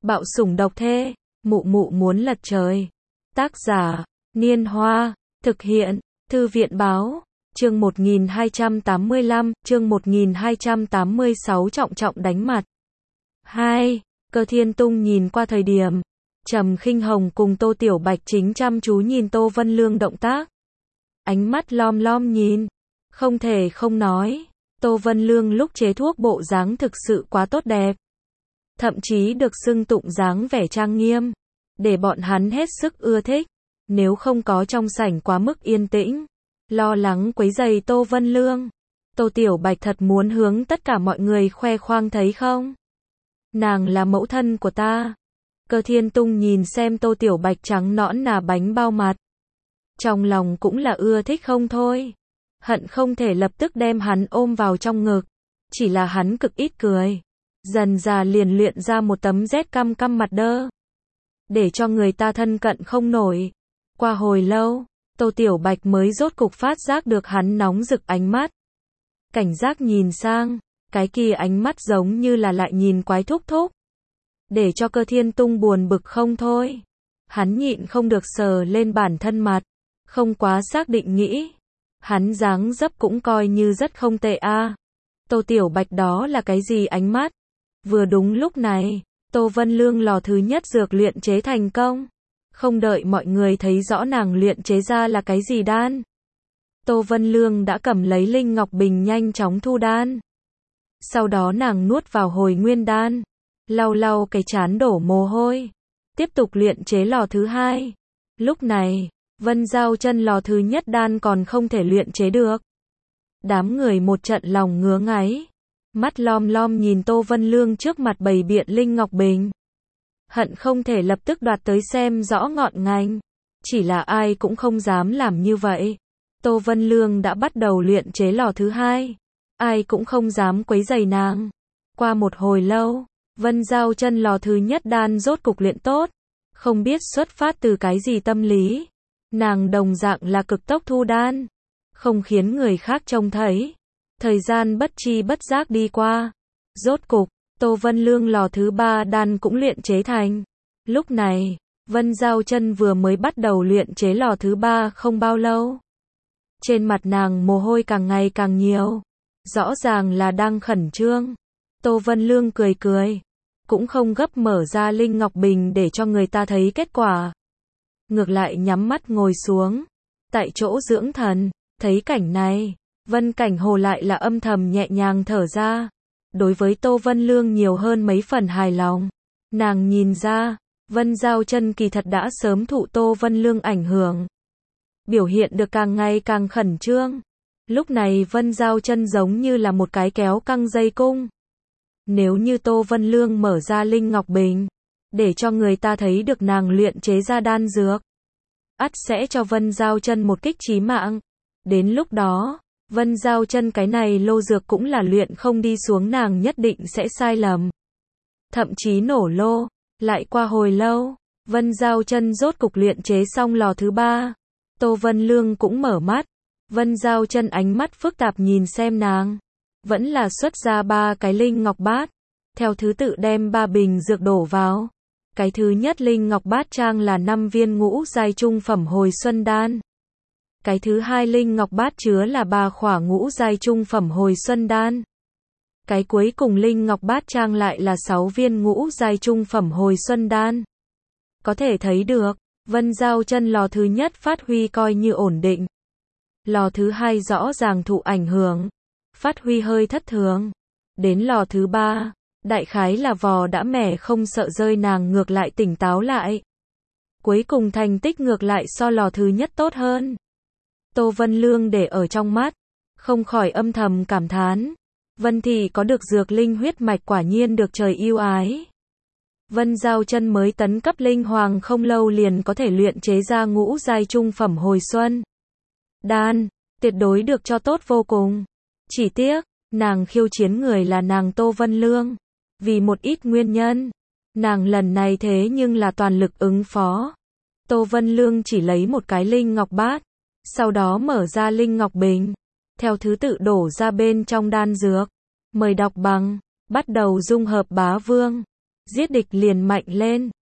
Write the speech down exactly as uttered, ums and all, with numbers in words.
Bạo sủng độc thê, mụ mụ muốn lật trời. Tác giả, Niên Hoa, thực hiện, Thư viện Báo, chương một nghìn hai trăm tám mươi lăm, chương một nghìn hai trăm tám mươi sáu trọng trọng đánh mặt. hai. Cơ Thiên Tung nhìn qua thời điểm, Trầm Khinh Hồng cùng Tô Tiểu Bạch chính chăm chú nhìn Tô Vân Lương động tác. Ánh mắt lom lom nhìn, không thể không nói, Tô Vân Lương lúc chế thuốc bộ dáng thực sự quá tốt đẹp. Thậm chí được xưng tụng dáng vẻ trang nghiêm, để bọn hắn hết sức ưa thích. Nếu không có trong sảnh quá mức yên tĩnh, lo lắng quấy rầy Tô Vân Lương, Tô Tiểu Bạch thật muốn hướng tất cả mọi người khoe khoang thấy không? Nàng là mẫu thân của ta. Cơ Thiên Tung nhìn xem Tô Tiểu Bạch trắng nõn nà bánh bao mặt, trong lòng cũng là ưa thích không thôi. Hận không thể lập tức đem hắn ôm vào trong ngực. Chỉ là hắn cực ít cười, dần dà liền luyện ra một tấm rét căm căm mặt đơ, để cho người ta thân cận không nổi. Qua hồi lâu, Tô Tiểu Bạch mới rốt cục phát giác được hắn nóng rực ánh mắt. Cảnh giác nhìn sang, cái kia ánh mắt giống như là lại nhìn quái thúc thúc, để cho Cơ Thiên Tung buồn bực không thôi. Hắn nhịn không được sờ lên bản thân mặt, không quá xác định nghĩ, hắn dáng dấp cũng coi như rất không tệ a. À. Tô Tiểu Bạch đó là cái gì ánh mắt? Vừa đúng lúc này, Tô Vân Lương lò thứ nhất dược luyện chế thành công. Không đợi mọi người thấy rõ nàng luyện chế ra là cái gì đan, Tô Vân Lương đã cầm lấy Linh Ngọc Bình nhanh chóng thu đan. Sau đó nàng nuốt vào hồi nguyên đan, lau lau cái trán đổ mồ hôi, tiếp tục luyện chế lò thứ hai. Lúc này, Vân Giao Chân lò thứ nhất đan còn không thể luyện chế được. Đám người một trận lòng ngứa ngáy, mắt lom lom nhìn Tô Vân Lương trước mặt bày biện Linh Ngọc Bình, hận không thể lập tức đoạt tới xem rõ ngọn ngành. Chỉ là ai cũng không dám làm như vậy. Tô Vân Lương đã bắt đầu luyện chế lò thứ hai, ai cũng không dám quấy rầy nàng. Qua một hồi lâu, Vân Giao Chân lò thứ nhất đan rốt cục luyện tốt. Không biết xuất phát từ cái gì tâm lý, nàng đồng dạng là cực tốc thu đan, không khiến người khác trông thấy. Thời gian bất chi bất giác đi qua, rốt cục Tô Vân Lương lò thứ ba đan cũng luyện chế thành. Lúc này, Vân Giao Chân vừa mới bắt đầu luyện chế lò thứ ba không bao lâu. Trên mặt nàng mồ hôi càng ngày càng nhiều, rõ ràng là đang khẩn trương. Tô Vân Lương cười cười, cũng không gấp mở ra Linh Ngọc Bình để cho người ta thấy kết quả. Ngược lại nhắm mắt ngồi xuống, tại chỗ dưỡng thần. Thấy cảnh này, Vân Cảnh Hồ lại là âm thầm nhẹ nhàng thở ra. Đối với Tô Vân Lương nhiều hơn mấy phần hài lòng. Nàng nhìn ra, Vân Giao Chân kỳ thật đã sớm thụ Tô Vân Lương ảnh hưởng, biểu hiện được càng ngày càng khẩn trương. Lúc này Vân Giao Chân giống như là một cái kéo căng dây cung. Nếu như Tô Vân Lương mở ra Linh Ngọc Bình, để cho người ta thấy được nàng luyện chế ra đan dược, ắt sẽ cho Vân Giao Chân một kích chí mạng. Đến lúc đó, Vân Giao Chân cái này lô dược cũng là luyện không đi xuống, nàng nhất định sẽ sai lầm, thậm chí nổ lô. Lại qua hồi lâu, Vân Giao Chân rốt cục luyện chế xong lò thứ ba. Tô Vân Lương cũng mở mắt. Vân Giao Chân ánh mắt phức tạp nhìn xem nàng, vẫn là xuất ra ba cái linh ngọc bát, theo thứ tự đem ba bình dược đổ vào. Cái thứ nhất linh ngọc bát trang là năm viên ngũ giai trung phẩm hồi xuân đan. Cái thứ hai linh ngọc bát chứa là ba khỏa ngũ giai trung phẩm hồi xuân đan. Cái cuối cùng linh ngọc bát trang lại là sáu viên ngũ giai trung phẩm hồi xuân đan. Có thể thấy được, Vân Giao Chân lò thứ nhất phát huy coi như ổn định. Lò thứ hai rõ ràng thụ ảnh hưởng, phát huy hơi thất thường. Đến lò thứ ba, đại khái là vò đã mẻ không sợ rơi, nàng ngược lại tỉnh táo lại. Cuối cùng thành tích ngược lại so lò thứ nhất tốt hơn. Tô Vân Lương để ở trong mắt, không khỏi âm thầm cảm thán. Vân thị có được dược linh huyết mạch quả nhiên được trời yêu ái. Vân Giao Chân mới tấn cấp linh hoàng không lâu liền có thể luyện chế ra ngũ giai trung phẩm hồi xuân đan, tuyệt đối được cho tốt vô cùng. Chỉ tiếc, nàng khiêu chiến người là nàng Tô Vân Lương. Vì một ít nguyên nhân, nàng lần này thế nhưng là toàn lực ứng phó. Tô Vân Lương chỉ lấy một cái linh ngọc bát, sau đó mở ra Linh Ngọc Bình, theo thứ tự đổ ra bên trong đan dược. Mời đọc bằng, bắt đầu dung hợp bá vương. Giết địch liền mạnh lên.